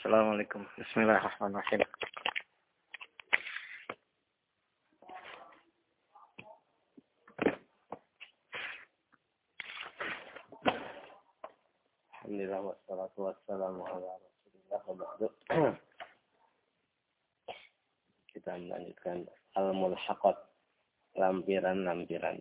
Assalamualaikum. Bismillahirrahmanirrahim. Alhamdulillah wassalatu wassalamu ala Rasulillah wa ba'du. Kita melanjutkan al-mulhaqat, lampiran-lampiran.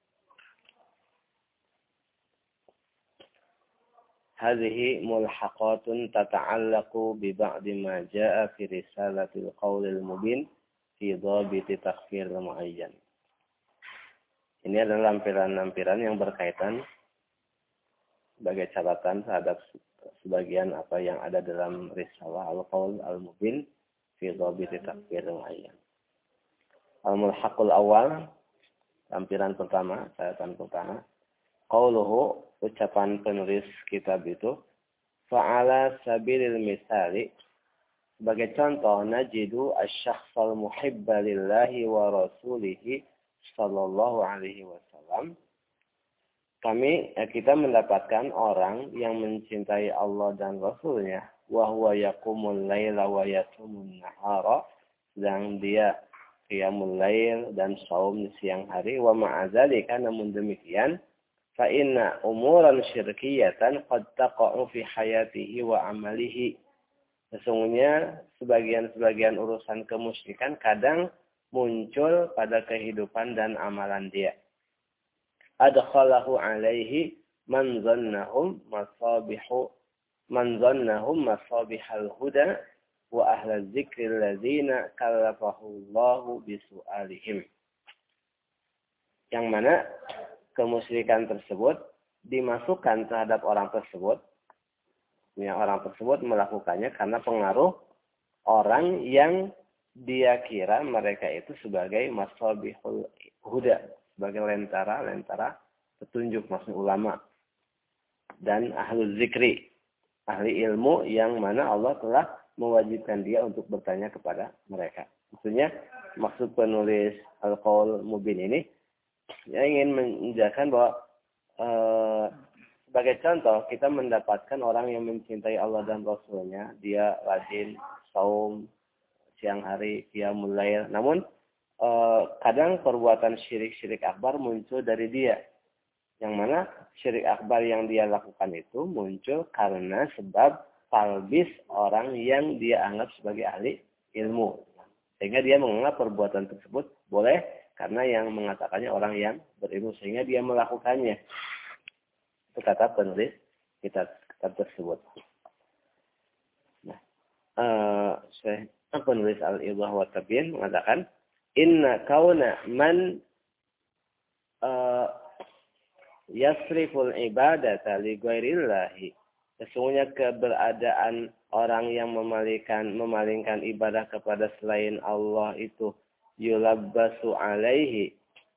Hadhihi mulhaqatun tata'allaqu bi ba'di ma jaa'a fi risalatil qaulil mubin fi dhabiti takhfir muayyan. Ini adalah lampiran-lampiran yang berkaitan sebagai catatan terhadap sebagian apa yang ada dalam risalah al-qaul al-mubin fi dhabiti takhfir muayyan. Al-mulhaqul awal, lampiran pertama, catatan pertama. Qauluhu, ucapan penulis kitab itu, fa'ala sabilil misali, sebagai contoh, najidu asy-syakhsal muhibba lillahi wa rasulihi sallallahu alaihi wasallam. Kita mendapatkan orang yang mencintai Allah dan Rasulnya, wa huwa yaqumul laila wa yasumun nahara, sedang dia qiyamul lail dan saum di siang hari, wa ma'adzalika, namun demikian, fa inna umuran syirkiyatan qad taqa'u fi hayatihi wa amalihi. Sesungguhnya sebagian urusan kemusyrikan kadang muncul pada kehidupan dan amalan dia. Adkhalahu alaihi man zannahum masabihal huda wa ahla dzikri alladzina kallafahu Allahu bisu'alihim. Yang mana kemusyrikan tersebut dimasukkan terhadap orang tersebut. Yang orang tersebut melakukannya karena pengaruh orang yang dia kira mereka itu sebagai masabihul huda, sebagai lentara petunjuk, maksud ulama dan ahlu zikri, ahli ilmu yang mana Allah telah mewajibkan dia untuk bertanya kepada mereka. Maksudnya maksud penulis al-qaul mubin ini dia ingin menjelaskan bahwa sebagai contoh kita mendapatkan orang yang mencintai Allah dan Rasulnya, dia rajin saum siang hari, qiyamul lail, namun kadang perbuatan syirik akbar muncul dari dia, yang mana syirik akbar yang dia lakukan itu muncul karena sebab talbis orang yang dia anggap sebagai ahli ilmu, sehingga dia menganggap perbuatan tersebut boleh karena yang mengatakannya orang yang berilmu, sehingga dia melakukannya. Itu kata penulis kitab tersebut. Nah, penulis Al-Idah wa Tabyin mengatakan, inna kauna man yasriful ibadata li ghairillahi. Sesungguhnya keberadaan orang yang memalingkan ibadah kepada selain Allah itu yulabbisu alaihi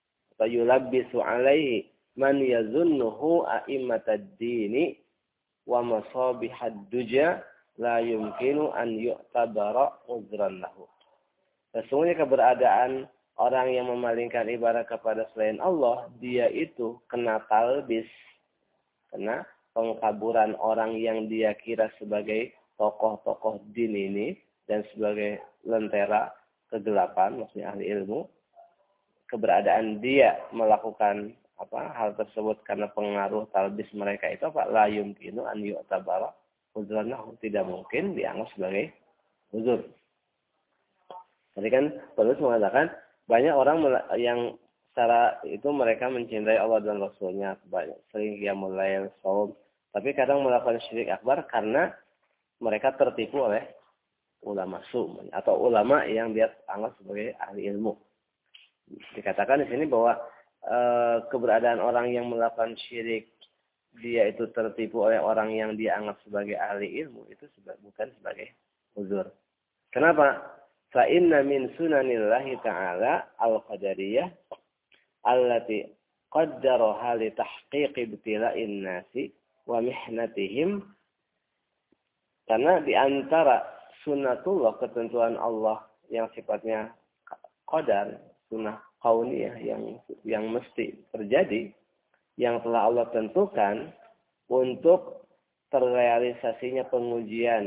man yazunnuhu a'immatad dini wa masabihad duja la yumkinu an yu'tabara uzran lahu. Sesungguhnya keberadaan orang yang memalingkan ibadah kepada selain Allah, dia itu kena talbis, kena pengkaburan orang yang dia kira sebagai tokoh-tokoh din ini dan sebagai lentera kegelapan, maksudnya ahli ilmu. Keberadaan dia melakukan hal tersebut karena pengaruh talbis mereka itu la yumkinu an yu'tabara uzranahu, tidak mungkin dianggap sebagai uzur. Tadi kan penulis mengatakan banyak orang yang secara itu mereka mencintai Allah dan Rasulnya, banyak sering qiyamul lail, saum, tapi kadang melakukan syirik akbar karena mereka tertipu oleh ulama atau ulama yang dia anggap sebagai ahli ilmu. Dikatakan di sini bahwa keberadaan orang yang melakukan syirik, dia itu tertipu oleh orang yang dia anggap sebagai ahli ilmu, itu bukan sebagai uzur. Kenapa? Fa inna min sunanillahi ta'ala al-qadariyah allati qaddaraha li tahqiqi ibtila'in nasi wa mihnatihim. Karena di antara sunnatullah, ketentuan Allah yang sifatnya qadar, sunnah kauniyah yang mesti terjadi, yang telah Allah tentukan untuk terrealisasinya pengujian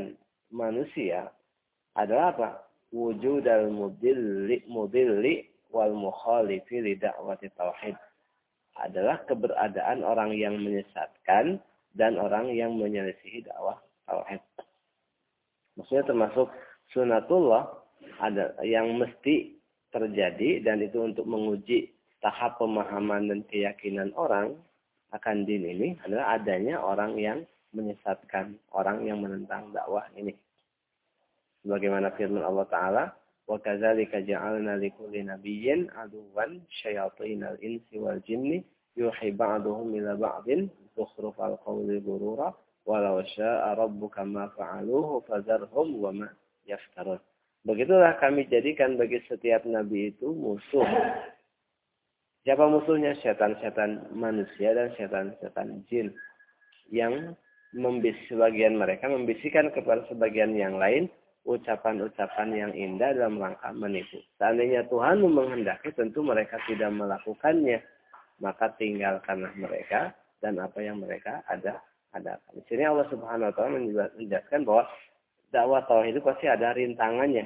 manusia adalah apa? Wujudal mudilli wal mukhalifi li da'wati tauhid. Adalah keberadaan orang yang menyesatkan dan orang yang menyelisihi dakwah tauhid. Maksudnya termasuk sunatullah ada yang mesti terjadi, dan itu untuk menguji tahap pemahaman dan keyakinan orang akan din ini adalah adanya orang yang menyesatkan, orang yang menentang dakwah ini. Sebagaimana firman Allah Ta'ala, وَكَذَلِكَ جَعَلْنَا لِكُلِّ نَبِيٍّ عَدُوًّا شَيَاطِينَ الْإِنسِ وَالْجِنِّ يُوحِي بَعْضُهُمْ إِلَى بَعْضٍ زُخْرُفَ الْقَوْلِ غُرُورًا وَلَوْ شَاءَ رَبُّكَ مَا فَعَلُوهُ فَذَرْهُمْ وَمَا يَفْتَرُونَ. Begitulah kami jadikan bagi setiap nabi itu musuh. Siapa musuhnya? Setan-setan manusia dan setan-setan jin. Yang sebagian mereka membisikkan kepada sebagian yang lain ucapan-ucapan yang indah dalam rangka menipu. Seandainya Tuhan menghendaki, tentu mereka tidak melakukannya. Maka tinggalkanlah mereka dan apa yang mereka adakan. Di sini Allah Subhanahu wa Ta'ala menjelaskan bahwa dakwah tauhid itu pasti ada rintangannya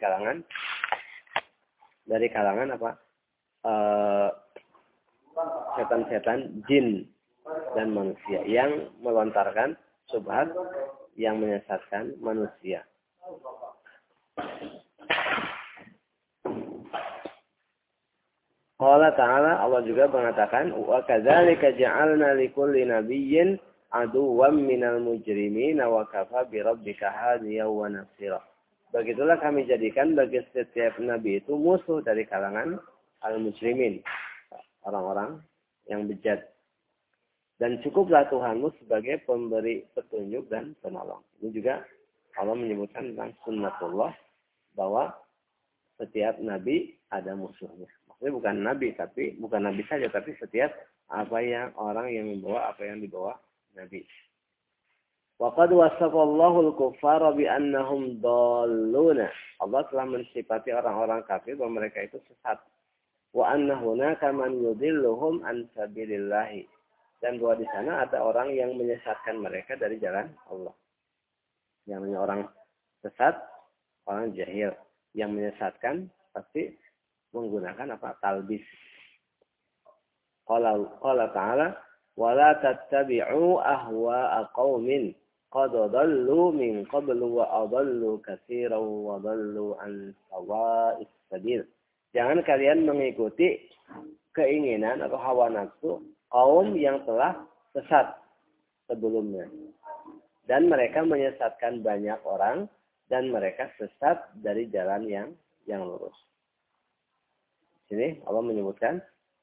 dari kalangan apa? Setan-setan jin dan manusia yang melontarkan syubhat yang menyesatkan manusia. Allah Ta'ala, Allah juga mengatakan, wa kadzalika ja'alna likulli nabiyyin aduwwan minal mujrimin wa kafa bi rabbika hadiyan wa nasira. Begitulah kami jadikan bagi setiap nabi itu musuh dari kalangan al-mujrimin, orang-orang yang bejat. Dan cukuplah Tuhanmu sebagai pemberi petunjuk dan penolong. Ini juga Allah menyebutkan tentang sunnatullah, bahwa setiap nabi ada musuhnya. Maksudnya bukan nabi saja, tapi setiap orang yang membawa apa yang dibawa nabi. Wa qad wasafallahu al-kuffara bi annahum dalluna. Allah telah mensifati orang-orang kafir bahwa mereka itu sesat. Wa anna hunaka man yudilluhum an sabilillah. Dan bahwa di sana ada orang yang menyesatkan mereka dari jalan Allah. Yang namanya orang sesat, orang jahil. Yang menyesatkan pasti menggunakan talbis. Qala ta'ala, وَلَا تَتَّبِعُوا أَهْوَاءَ قَوْمٍ قَدْ ضَلُّوا مِنْ قَبْلُ وَأَضَلُّوا كَثِيرًا وَضَلُّوا عَنْ سَوَاءِ السَّبِيلِ. Jangan kalian mengikuti keinginan atau hawa nafsu kaum yang telah sesat sebelumnya. Dan mereka menyesatkan banyak orang, dan mereka sesat dari jalan yang lurus. Sini Allah menyebutkan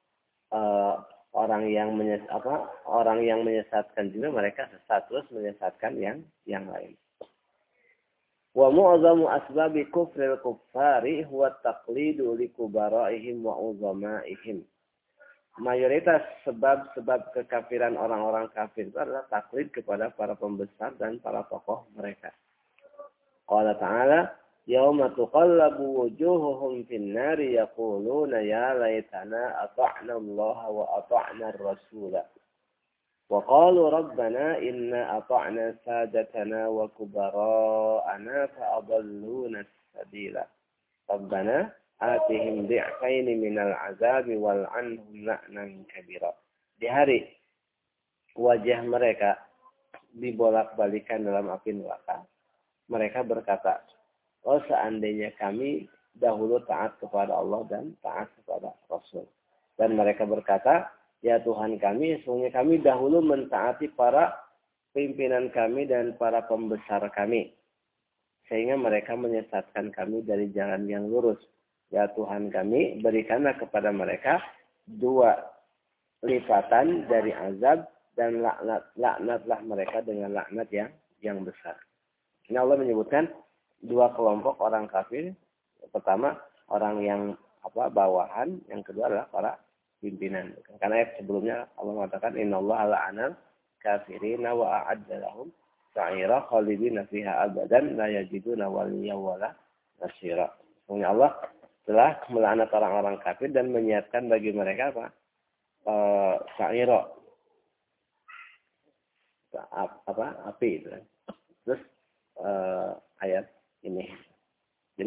orang yang menyesatkan juga mereka sesat, terus menyesatkan yang lain. Wa mu'zamu asbabi kufril kuffari huwa taqlidu li kubara'ihim wa uzama'ihim. Mayoritas sebab-sebab kekafiran orang-orang kafir itu adalah taklid kepada para pembesar dan para tokoh mereka. Qala ta'ala, yauma tuqallabu wujuhuhum fin nari yaquluna ya laitana ata'na Allah wa ata'na ar-rasula. Wa qalu rabbana inna ata'na sadatana wa kubara'ana fa adalluna as-sabila. Rabbana atihim di'faini minal azabi wal anhum la'nan kabira. Di hari wajah mereka dibolak-balikan dalam api neraka, mereka berkata, oh seandainya kami dahulu taat kepada Allah dan taat kepada Rasul. Dan mereka berkata, ya Tuhan kami, sesungguhnya kami dahulu mentaati para pimpinan kami dan para pembesar kami, sehingga mereka menyesatkan kami dari jalan yang lurus. Ya Tuhan kami, berikanlah kepada mereka 2 lipatan dari azab, dan laknatlah mereka dengan laknat yang besar. Ini Allah menyebutkan 2 kelompok orang kafir. Pertama, orang yang bawahan, yang kedua adalah para pimpinan. Karena ayat sebelumnya Allah mengatakan innallaha la'anal kafirina wa a'adda lahum sa'ira khalidina fiha abadan la yajiduna waliyyan wala nasira. Sesungguhnya Allah telah melaknat orang-orang kafir dan menyiapkan bagi mereka sa'ira, api itu. Terus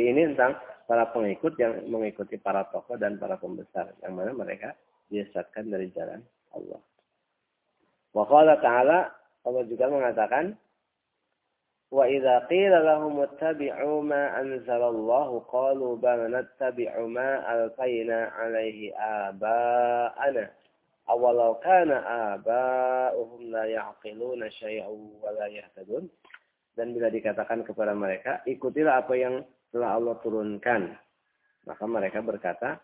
Jadi ini tentang para pengikut yang mengikuti para tokoh dan para pembesar, yang mana mereka disesatkan dari jalan Allah. Wa qala ta'ala, Allah juga mengatakan, wa idza qila lahum ittabi'u ma anzalallahu qalu bal nattabi'u ma alqaina 'alaihi aba'ana awalau kana aba'uhum la ya'qiluna syai'an wa la yahtadun. Dan bila dikatakan kepada mereka, ikutilah apa yang telah Allah turunkan. Maka mereka berkata,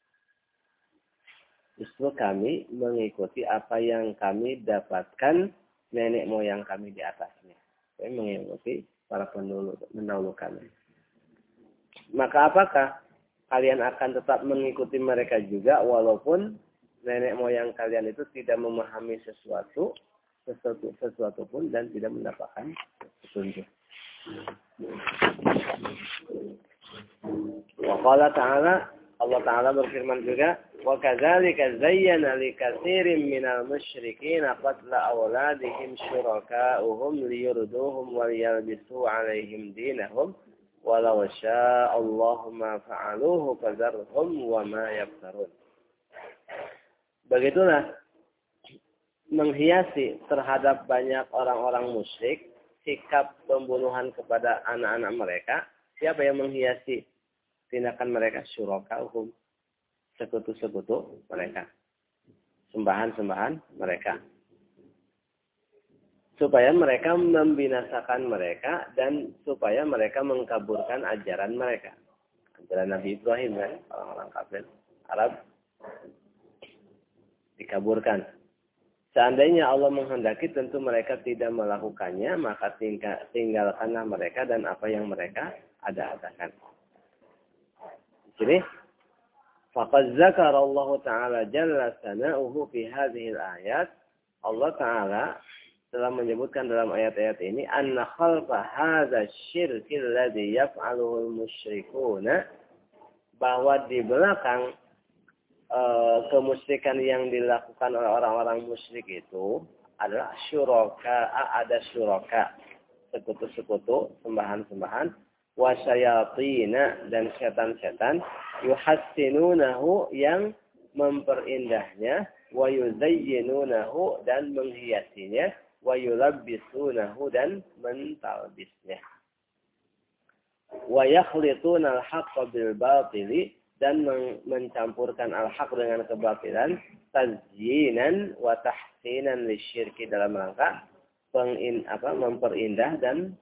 justru kami mengikuti apa yang kami dapatkan nenek moyang kami di atasnya. Kami mengikuti para pendahulu kami. Maka apakah kalian akan tetap mengikuti mereka juga walaupun nenek moyang kalian itu tidak memahami sesuatu pun dan tidak mendapatkan petunjuk. Wa qala ta'ala, Allah Ta'ala berfirman juga, wa kadzalika zayyana likatsirin minal musyrikin qatla awladihim syuraka'uhum liyurduhum wa liyalbisu 'alaihim dinahum walau syaa Allahu ma fa'aluhu fadzarhum wa ma yaftarun. Begitulah menghiasi terhadap banyak orang-orang musyrik sikap pembunuhan kepada anak-anak mereka. Siapa yang menghiasi tindakan mereka? Syuraka'uhum, sekutu-sekutu mereka, sembahan-sembahan mereka, supaya mereka membinasakan mereka dan supaya mereka mengkaburkan ajaran mereka, ajaran Nabi Ibrahim kan, orang-orang kafir Arab dikaburkan. Seandainya Allah menghendaki, tentu mereka tidak melakukannya, maka tinggalkanlah mereka dan apa yang mereka ada-adakan. Jadi, faqad zakara Allah Ta'ala jalla sana'uhu fi hadhihi al-ayat. Allah Ta'ala telah menyebutkan dalam ayat-ayat ini, anna khalqa hadha syirki alladhi yaf'aluhu al-musyrikuna, bahwa di belakang kemusyrikan yang dilakukan oleh orang-orang musyrik itu adalah syuraka, ada syuraka, sekutu-sekutu, sembahan-sembahan, wasyayatina, dan setan-setan, yuhassinunahu, yang memperindahnya, wa yuzayyinunahu, dan menghiasinya, wa yulabbisunahu, dan mentalbisnya, wa yakhlituna al-haqqa bil batili, dan mencampurkan al-haq dengan kebatilan, tazyinan wa tahsinan lisyirki, dalam rangka memperindah dan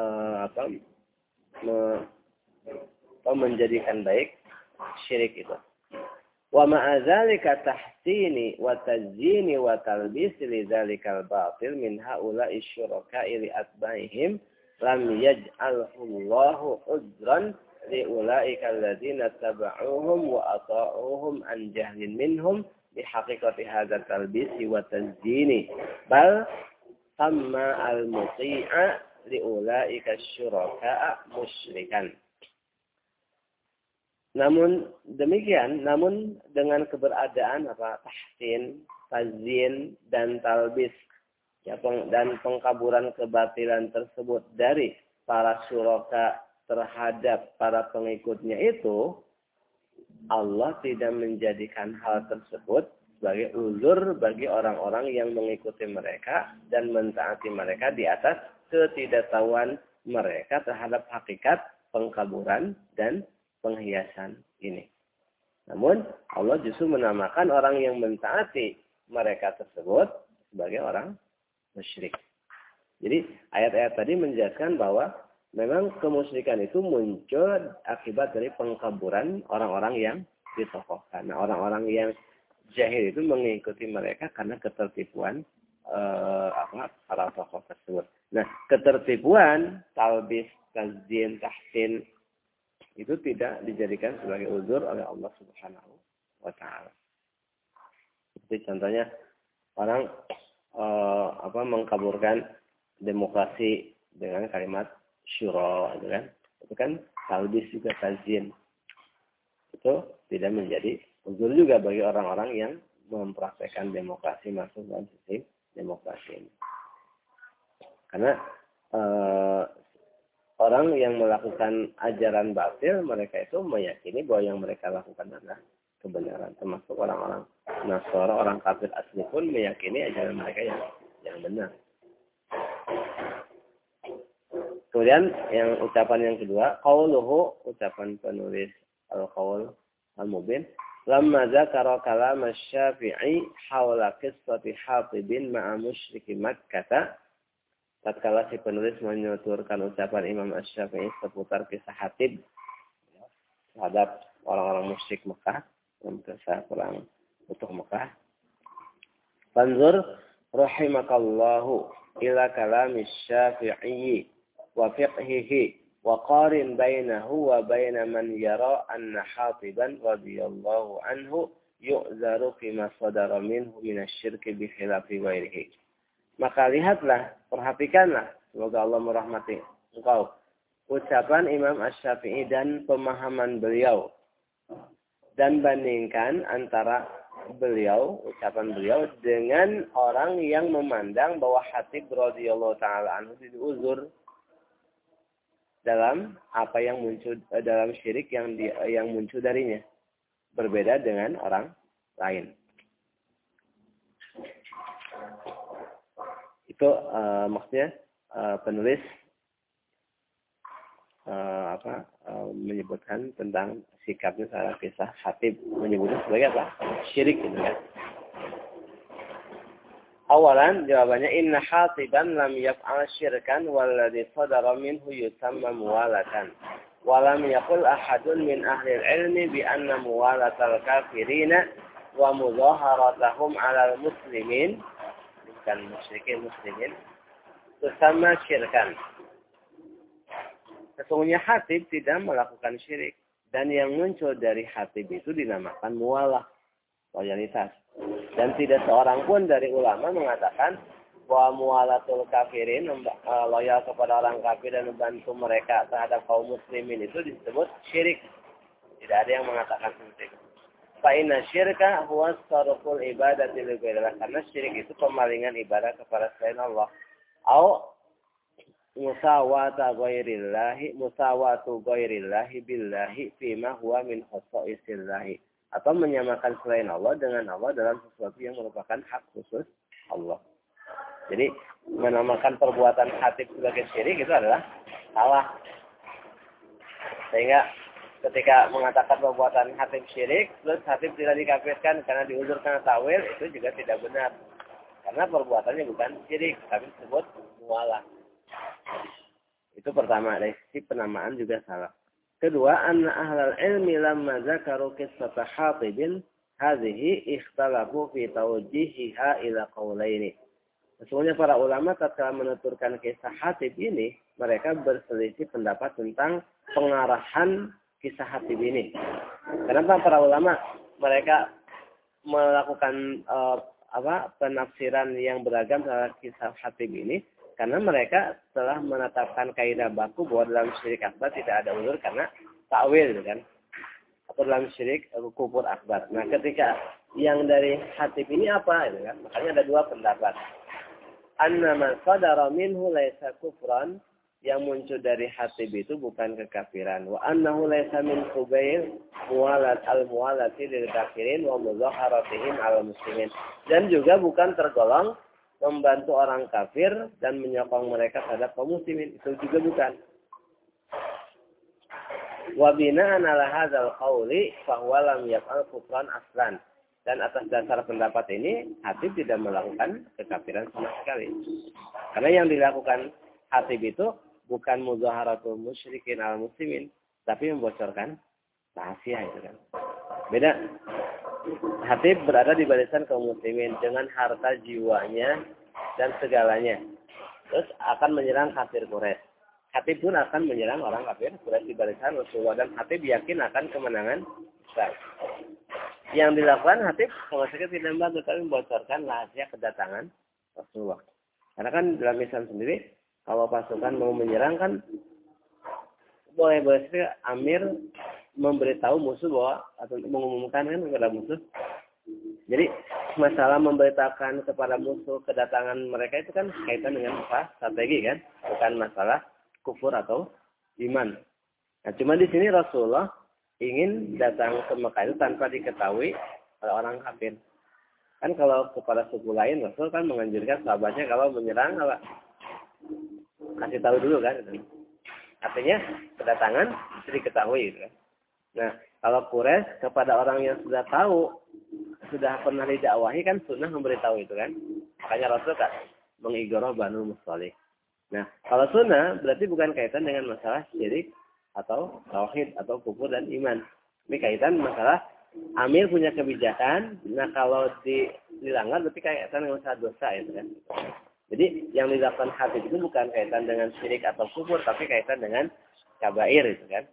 menjadikan baik syirik itu. Wa ma'a dzalika tahsini wa tazyini wa talbis li dzalikal batil min haula'i syuraka'i li atba'ihim lam yaj'alhu Allahu uzran li'ulaika alladzina taba'uhum wa ata'uhum an jahlin minhum bihaqiqati hadzal talbisi wa tazyini bal amma al-muti'a li'ulaika syuraka'a musyrikan. Namun demikian, dengan keberadaan tahsin, tazyin, dan talbis, ya, dan pengkaburan kebatilan tersebut dari para syuraka terhadap para pengikutnya itu, Allah tidak menjadikan hal tersebut sebagai uzur bagi orang-orang yang mengikuti mereka dan mentaati mereka di atas ketidaktahuan mereka terhadap hakikat pengkaburan dan penghiasan ini. Namun Allah justru menamakan orang yang mentaati mereka tersebut sebagai orang musyrik. Jadi ayat-ayat tadi menjelaskan bahwa memang kemusyrikan itu muncul akibat dari pengkaburan orang-orang yang ditokohkan. Nah, orang-orang yang jahil itu mengikuti mereka karena ketertipuan para tokoh tersebut. Nah, ketertipuan, talbis, tazyin, tahsin, itu tidak dijadikan sebagai uzur oleh Allah Subhanahu wa Ta'ala. Jadi contohnya orang mengkaburkan demokrasi dengan kalimat syura, itu kan talbis juga, tazyin. Itu tidak menjadi uzur juga bagi orang-orang yang mempraktekkan demokrasi, masuk dalam sistem demokrasi ini. Karena orang yang melakukan ajaran batil, mereka itu meyakini bahwa yang mereka lakukan adalah kebenaran. Termasuk orang-orang Nasara, orang kafir asli pun meyakini ajaran mereka yang benar. Kemudian yang ucapan yang kedua, qauluhu, ucapan penulis Al-Qaul Al-Mubin, lamma dzakara kalam Asy-Syafi'i haula qissati Hatibin ma'a musyriki Makkah. Tatkala si penulis menuturkan ucapan Imam Asy-Syafi'i seputar kisah Hatib terhadap orang-orang musyrik Mekah, dalam kisah perang untuk Mekah. Fanzur rahimakallahu ila kalam Asy-Syafi'i wa fiqhihi wa qarin bainahu wa baina man yara anna Hatiban radhiyallahu anhu yu'zaru fima sadara minhu minasyirki bi khilafi ghairihi. Maka lihatlah, perhatikanlah, semoga Allah merahmati engkau, ucapan Imam Asy-Syafi'i dan pemahaman beliau, dan bandingkan antara beliau, ucapan beliau dengan orang yang memandang bahwa Hatib radhiyallahu taala anhu diuzur dalam apa yang muncul dalam syirik yang muncul darinya, berbeda dengan orang lain. Itu maksudnya penulis menyebutkan tentang sikapnya salah kisah Hatib, menyebutnya sebagai apa? Syirik gitu kan. Awalan jawabannya inna Hatiban lam yaf'al syirkan walladhi sadara minhu yusamma muwalatan. Wa lam yaqul ahadun min ahli al-ilmi bi anna muwalatal kafirina wa muzaharatahum 'alal muslimin, bukan musyrikin muslimin, yusamma syirkan. Sesungguhnya Hatib tidak melakukan syirik, dan yang muncul dari Hatib itu dinamakan muwalah, loyalitas. Dan tidak seorang pun dari ulama mengatakan bahwa muwalatul kafirin, loyal kepada orang kafir dan membantu mereka terhadap kaum muslimin, itu disebut syirik. Tidak ada yang mengatakan seperti itu. Fa inna syirka huwa sarful ibadati li ghairillah, karena syirik itu pemalingan ibadah kepada selain Allah. Au musawatu ghairillahi billahi fima huwa min khasaisillahi, atau menyamakan selain Allah dengan Allah dalam sesuatu yang merupakan hak khusus Allah. Jadi menamakan perbuatan Hatib sebagai syirik itu adalah salah. Sehingga ketika mengatakan perbuatan Hatib syirik, terus Hatib tidak dikafirkan karena diuzur karena tawil, itu juga tidak benar. Karena perbuatannya bukan syirik, tapi disebut muwalah. Itu pertama, dari sisi penamaan juga salah. Kedua, anna ahlal ilmi lamma zakaru qissata Hatibin hadhihi ikhtalafu fi tawjihiha ila qawlaini. Sesungguhnya para ulama tatkala menuturkan kisah Hatib ini, mereka berselisih pendapat tentang pengarahan kisah Hatib ini. Kenapa para ulama mereka melakukan penafsiran yang beragam terhadap kisah Hatib ini? Karena mereka telah menetapkan kaidah baku bahwa dalam syirik akbar tidak ada uzur karena takwil, gitu kan? Atau dalam syirik kufur akbar. Nah, ketika yang dari Hatib ini apa, gitu kan? Makanya ada dua pendapat. Anna man sadara minhu laisa kufran, yang muncul dari Hatib itu bukan kekafiran. Wa annahu laisa min qubail muwalat al-muwalati lil kafirin wa muzaharatihim al muslimin. Dan juga bukan tergolong membantu orang kafir dan menyokong mereka terhadap kaum muslimin, itu juga bukan. Wa bina'an 'ala hadzal qauli fa huwa lam yaf'al kufran aslan. Dan atas dasar pendapat ini, Hatib tidak melakukan kekafiran sama sekali. Karena yang dilakukan Hatib itu bukan muzaharatul musyrikin al muslimin, tapi membocorkan rahasia, itu kan. Beda. Hatib berada di barisan kaum muslimin dengan harta jiwanya dan segalanya. Terus akan menyerang kafir Quraisy. Hatib pun akan menyerang orang kafir Quraisy di barisan Rasulullah, dan Hatib yakin akan kemenangan besar. Yang dilakukan Hatib sama sekali tidak membantu, tapi membocorkan rahasia kedatangan Rasulullah. Karena kan dalam Islam sendiri, kalau pasukan mau menyerang kan boleh saja Amir memberitahu musuh bahwa, atau mengumumkan kan kepada musuh. Jadi masalah memberitakan kepada musuh kedatangan mereka itu kan kaitan dengan apa? Strategi kan, bukan masalah kufur atau iman. Nah, cuma di sini Rasulullah ingin datang ke Mekah itu tanpa diketahui oleh orang kafir. Kan kalau kepada suku lain Rasul kan menganjurkan sahabatnya kalau menyerang apa? Kasih tahu dulu kan. Artinya kedatangan mesti diketahui gitu kan. Nah, kalau Quraisy kepada orang yang sudah tahu, sudah pernah didakwahi kan sunnah memberitahu itu kan. Makanya Rasul kan mengigoroh Banu Musthalih. Nah, kalau sunnah berarti bukan kaitan dengan masalah syirik atau tauhid atau kufur dan iman. Ini kaitan masalah amir punya kebijakan. Nah, kalau dilanggar berarti kaitan dengan masalah dosa itu kan. Jadi yang dilakukan hadis itu bukan kaitan dengan syirik atau kufur, tapi kaitan dengan kabair itu kan.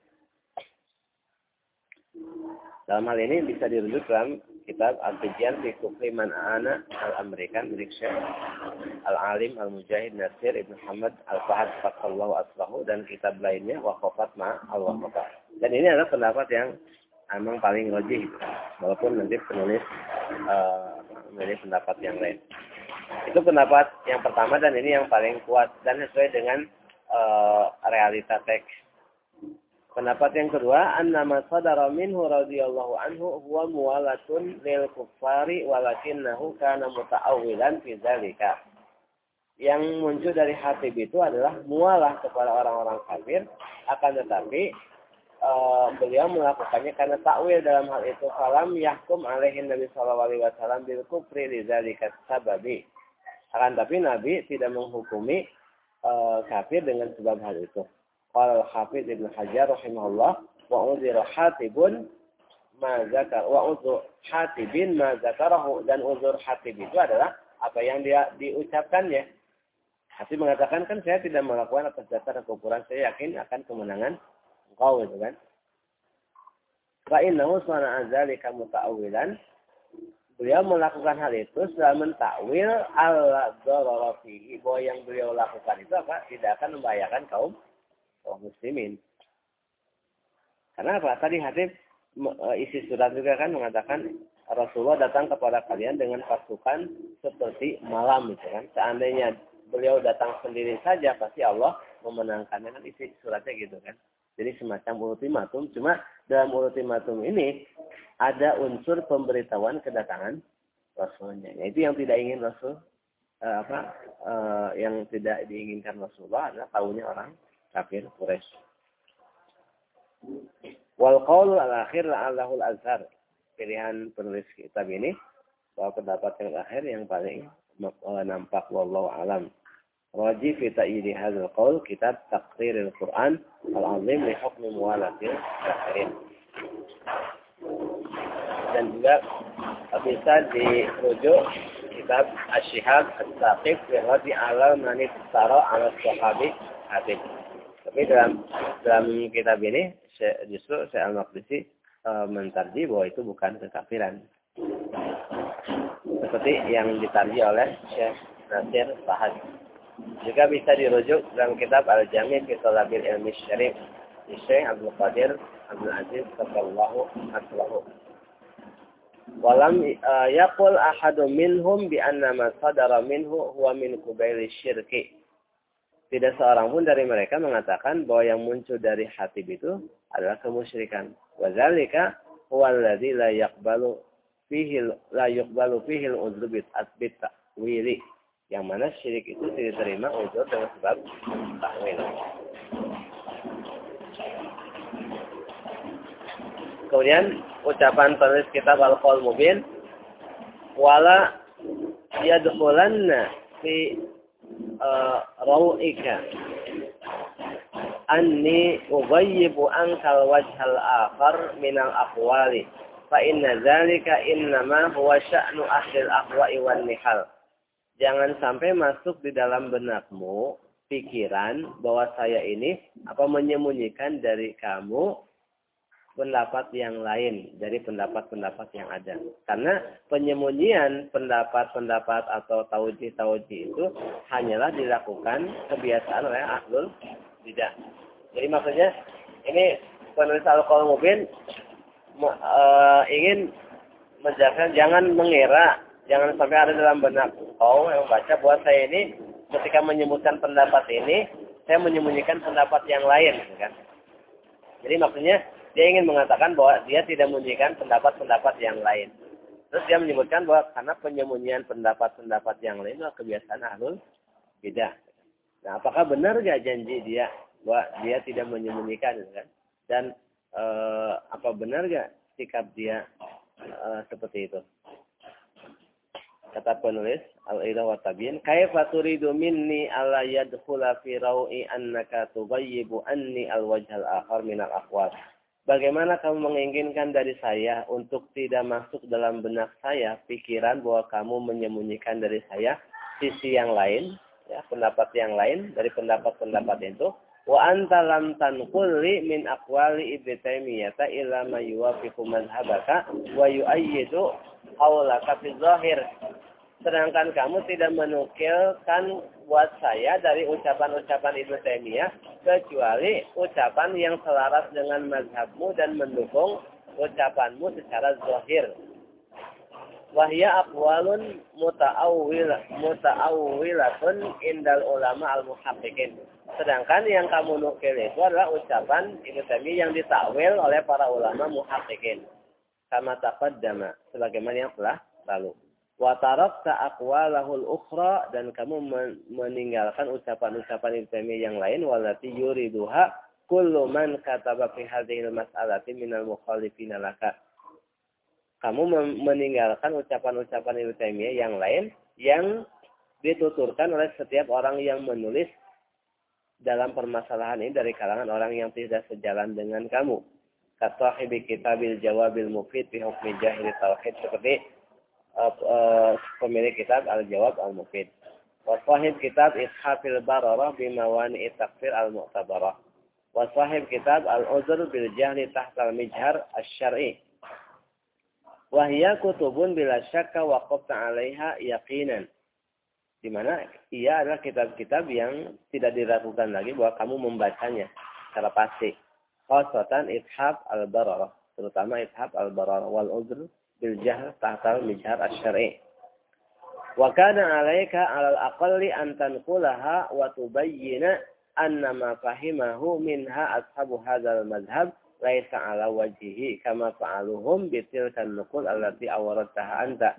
Dalam hal ini bisa dirujuk dalam kitab Al-Tibyan fi Kufri Man Ana Al-Amerikan milik Syekh Al-Alim Al-Mujahid Nasir Ibn Muhammad Al-Fahad Fatallahu Aslahu dan kitab lainnya Waqafat Ma Al-Waqafat. Dan ini adalah pendapat yang memang paling rajih, walaupun nanti penulis memilih pendapat yang lain. Itu pendapat yang pertama dan ini yang paling kuat dan sesuai dengan realita teks. Pendapat yang kedua, annama sadara minhu radhiyallahu anhu huwa muwalatun lil kuffari walakinnahu kana muta'awwilan fi dzalika. Yang muncul dari Hatib itu adalah mualah kepada orang-orang kafir, akan tetapi beliau melakukannya karena takwil dalam hal itu. Falam yahkum alaihi Nabi sallallahu alaihi wasallam bil kufri li dzalika sababi. Akan tapi Nabi tidak menghukumi kafir dengan sebab hal itu. Qala al-Hafidz Ibnu Hajar rahimahullah wa uzira Hatibun ma zakar wa uzur Hatibin ma zakarahu, dan uzur Hatib itu adalah apa yang dia diucapkannya. Hatib mengatakan kan saya tidak melakukan atas dasar kekufuran, saya yakin akan kemenangan engkau itu kan. Fa innahu sana'a dzalika muta'awwilan. Beliau melakukan hal itu setelah mentakwil al-dharara fihi, bahwa yang beliau lakukan itu apa? Tidak akan membahayakan kaum muslimin. Karena apa? Tadi Hatib isi surat juga kan mengatakan Rasulullah datang kepada kalian dengan pasukan seperti malam itu kan. Seandainya beliau datang sendiri saja pasti Allah memenangkannya, kan isi suratnya gitu kan. Jadi semacam ultimatum, cuma dalam ultimatum ini ada unsur pemberitahuan kedatangan Rasulnya. Nah, itu yang tidak ingin Rasul yang tidak diinginkan Rasulullah adalah tahunya orang kafir Quraisy. Wal qaul al-akhir la'allahu al-azhar. Pilihan penulis kitab ini bahwa pendapat yang akhir yang paling nampak wallahu alam. Raji fi ta'yid hadzal qaul kitab Taqriril Quran al-azim li hukmi muwalatil kafirin. Dan juga bisa dirujuk kitab Asy-Syihab As-Saqif yang radhi ala man iftara ala sahabi Hatib. Tapi dalam kitab ini justru Syekh Al-Maqdisi mentarji bahwa itu bukan kekafiran. Seperti yang ditarji oleh Syekh Nasir Fahad. Juga bisa dirujuk dalam kitab Al-Jami' fi Thalabil Ilmi Syarif di Syekh Abdul Qadir Abdul Aziz sallallahu alaihi wasallam. Walam yaqul ahadun minhum bi anna ma sadara minhu huwa min qubaili syirki. Tidak seorang pun dari mereka mengatakan bahwa yang muncul dari Hatib itu adalah kemusyrikan. Wa dzalika huwa alladzi la yuqbalu fihi al-udhr bit ta'wili. Yang mana syirik itu tidak diterima uzur dengan sebab takwil. Kemudian ucapan penulis kitab Al-Qaul Mubin, wala yadkhulanna fi raw'ika anni ughayyibu ankal wajhal akhar minal aqwali fa inna dzalika innama huwa sya'nu ahlil ahwa'i wan nihal. Jangan sampai masuk di dalam benakmu pikiran bahwa saya ini menyembunyikan dari kamu pendapat yang lain dari pendapat-pendapat yang ada. Karena penyembunyian pendapat-pendapat atau tauji-tauji itu hanyalah dilakukan kebiasaan oleh ahlul bidah. Jadi maksudnya ini penulis Al-Qaul Mubin ingin menjelaskan jangan mengira, jangan sampai ada dalam benak engkau yang membaca bahwa saya ini ketika menyebutkan pendapat ini saya menyembunyikan pendapat yang lain, kan? Jadi maksudnya dia ingin mengatakan bahwa dia tidak menyembunyikan pendapat-pendapat yang lain. Terus dia menyebutkan bahwa karena penyembunyian pendapat-pendapat yang lain adalah kebiasaan ahlul bidah. Nah, apakah benar gak janji dia bahwa dia tidak menyembunyikan, kan? Dan apa benar gak sikap dia seperti itu? Kata penulis Al-Idah wa Tabyin, kaifa turidu minni alla yadkhula fi rawi annaka tughayyibu anni al-wajhal akhar min al-aqwal. Bagaimana kamu menginginkan dari saya untuk tidak masuk dalam benak saya pikiran bahwa kamu menyembunyikan dari saya sisi yang lain, ya, pendapat yang lain dari pendapat-pendapat itu. Wa anta lam tanqulli min aqwali Ibnu Taimiyah illa ma yuwafiqu madhhabaka wa yu'ayyidu qawlaka fi zahir. Sedangkan kamu tidak menukilkan buat saya dari ucapan-ucapan Ibnu Taimiyah kecuali ucapan yang selaras dengan mazhabmu dan mendukung ucapanmu secara zahir. Wahya aqwalun muta'awwilatun indal ulama al-muhaqqiqin. Sedangkan yang kamu nukil itu adalah ucapan Ibnu Taimiyah yang ditakwil oleh para ulama muhaqqiqin. Kama taqaddama, sebagaimana yang telah lalu. Wa tarakta aqwalahul ukhra, dan kamu meninggalkan ucapan-ucapan Ibnu Taimiyah yang lain, wallati yuriduha kullu man kataba fi hadhil mas'alati minal mukhalifina laka. Kamu meninggalkan ucapan-ucapan Ibnu Taimiyah yang lain yang dituturkan oleh setiap orang yang menulis dalam permasalahan ini dari kalangan orang yang tidak sejalan dengan kamu. Kata sahibi kitabil jawabil mufid fi hukmi jahil tauhid, seperti pemilik kitab Al-Jawab Al-Mufid. Wa sahib kitab Ishafil Bararah bimawani takfir al-mu'tabarah. Wa sahib kitab Al-Uzr bil Jahli tahta al-Mijhar asy-syar'i. Wa hiya kutubun bila syakka waqafta 'alaiha yaqinan. Di mana ia adalah kitab-kitab yang tidak diragukan lagi bahwa kamu membacanya secara pasti. Khasatan Ishaf al-Bararah, terutama Ishaf al-Bararah wal Uzr bil jahl tahta al-mijhar asy-syar'i. Wa kana 'alaika 'alal aqalli an tanqulaha wa tubayyana anna ma fahimahu minha ashabu hadzal madhhab laisa 'ala wajhihi kama fa'aluhum bi tilkan nuqul allati awradtaha anta.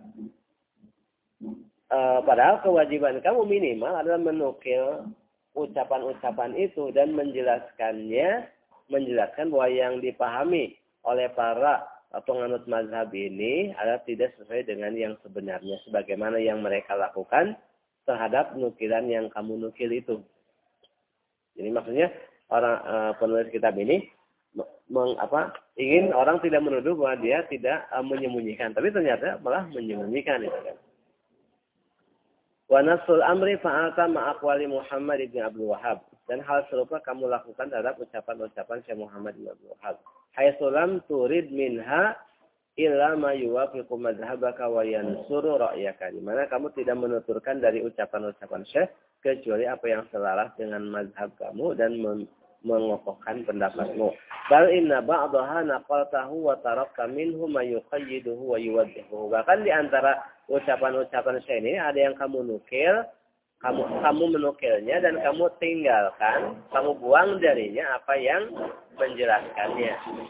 Padahal kewajiban kamu minimal adalah menukil ucapan-ucapan itu dan menjelaskan bahwa yang dipahami oleh para penganut mazhab ini adalah tidak sesuai dengan yang sebenarnya, sebagaimana yang mereka lakukan terhadap nukilan yang kamu nukil itu. Jadi maksudnya orang penulis kitab ini ingin orang tidak menuduh bahwa dia tidak menyembunyikan, tapi ternyata malah menyembunyikan itu kan. Wa nafsul amri fa'ata ma'aqwali Muhammad ibn Abdul Wahhab, dan hal serupa kamu lakukan terhadap ucapan-ucapan Syekh Muhammad ibn Abdul Wahhab. Haitsu lam turid minha illa ma yuwafiqu madhhabaka wa yansuru ra'yaka. Di mana kamu tidak menuturkan dari ucapan-ucapan Syekh kecuali apa yang selaras dengan mazhab kamu dan mengokohkan pendapatmu. Bal inna ba'daha naqaltahu wa tarakta minhu ma yuqayyiduhu wa yuwaddihuhu. Bahkan di antara ucapan-ucapan Syekh ini ada yang kamu nukil, kamu menukilnya dan kamu tinggalkan, kamu buang darinya apa yang menjelaskannya.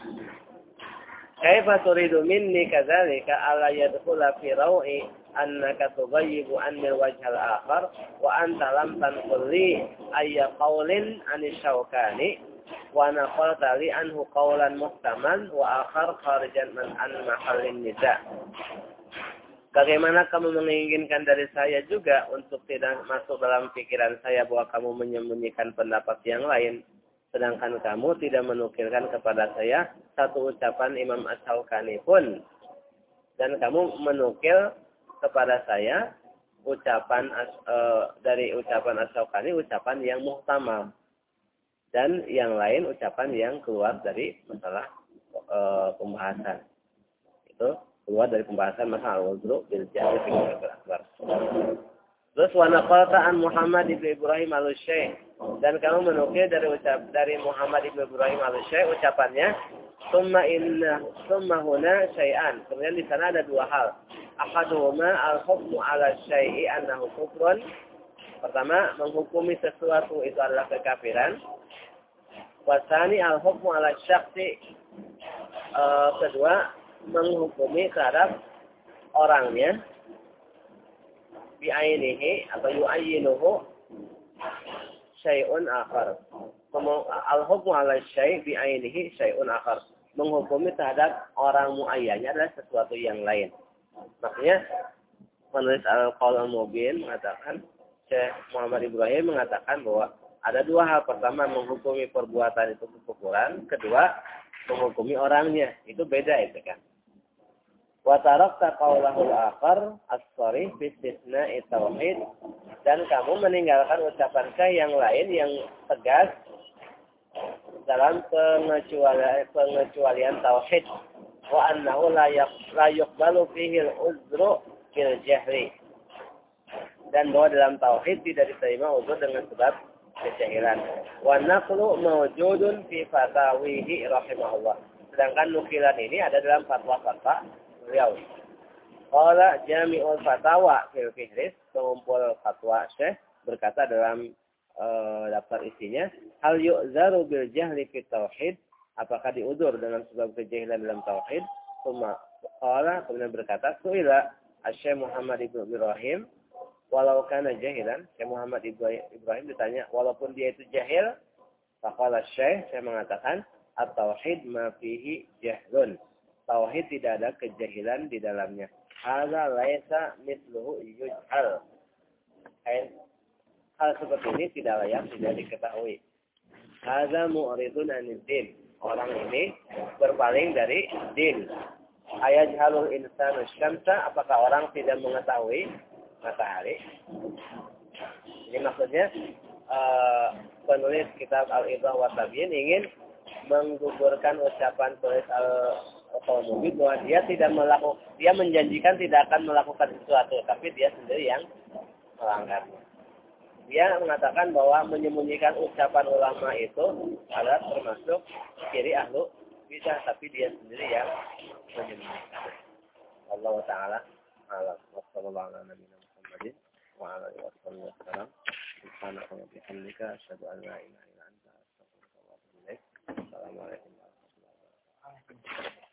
Kaifa turidu minni kadzalika alla yadkhula fi rawi annaka tughayyibu anni al-wajhal akhar wa anta lam tanqulli ayya qawlin an-Shawkani wa naqalta li anhu qawlan muhtaman wa akhar kharijan an mahallin nisa'. Bagaimana kamu menginginkan dari saya juga untuk tidak masuk dalam pikiran saya bahwa kamu menyembunyikan pendapat yang lain, sedangkan kamu tidak menukilkan kepada saya satu ucapan Imam Ash-Shawkani pun, dan kamu menukil kepada saya ucapan dari ucapan Ash-Shawkani ucapan yang muhtamal, dan yang lain ucapan yang keluar dari masalah pembahasan itu. Keluar dari pembahasan masalah al-wudhu bil jahri fi al-akbar. Terus wa naqalta an Muhammad ibn Ibrahim al-Syekh, dan kamu menukil dari Muhammad ibn Ibrahim al-Syekh ucapannya summa huna syai'an. Kemudian di sana ada dua hal. Ahaduhuma al-hukmu 'ala syai'i annahu kufrun Pertama, menghukumi sesuatu itu adalah kekafiran. Wasani al-hukmu ala syakhsi. Kedua, menghukumi terhadap orangnya bi'ainihi atau yu'ayyinuhu syai'un akhar. Al-hukmu ala syai' bi'ainihi syai'un akhar. Menghukumi terhadap orang muayyannya adalah sesuatu yang lain. Maksudnya penulis Al-Qaul Al-Mubin mengatakan, Syekh Muhammad Ibrahim mengatakan bahwa ada dua hal. Pertama, menghukumi perbuatan itu kekufuran. Kedua, menghukumi orangnya. Itu beda itu kan. Wa tarakta qaulahul akhar as-sharih fi istisna'i tauhid. Dan kamu meninggalkan ucapan Syekh yang lain yang tegas dalam pengecualian tauhid. Wa annahu la yuqbalu fihi al-uzru bil jahri. Dan bahwa dalam tauhid tidak diterima uzur dengan sebab kejahilan. Wa naqlu mawjudun fi fatawihi rahimahullah. Sedangkan nukilan ini ada dalam fatwa-fatwa beliau. Qala Jami'ul Fatawa fil Fihris, pengumpul fatwa Syekh, berkata dalam daftar isinya, hal yu'zaru bil jahli fi tauhid, apakah diudur dengan sebab kejahilan dalam tauhid? Qala, kemudian berkata, su'ila Syekh Muhammad ibn Ibrahim, walau kana jahilan, Syekh Muhammad Ibrahim ditanya, walaupun dia itu jahil, faqala Syekh, saya mengatakan, at-tauhid ma fihi jahlun. Tauhid tidak ada kejahilan di dalamnya. Hadza laisa mithluhu yujhal. Hal seperti ini tidak layak, tidak diketahui. Hadza mu'ridun anid din. Orang ini berpaling dari din. Ayajhalul insanu syamsa, apakah orang tidak mengetahui matahari? Ini maksudnya penulis kitab Al-Idah wa Tabyin ingin menggugurkan ucapan penulis Al-Qaul Mubin bahwa dia menjanjikan tidak akan melakukan sesuatu, tapi dia sendiri yang melanggarnya. Dia mengatakan bahwa menyembunyikan ucapan ulama itu adalah termasuk ciri ahlu bidah, tapi dia sendiri yang menyembunyikan. Allah Ta'ala a'lam. Wassallallahu ala nabiyina Muhammadin wa ala alihi wasallam. Subhanaka wa bihamdika asyhadu an la ilaha illa anta astaghfiruka wa atubu ilaik. Assalamualaikum warahmatullahi wabarakatuh.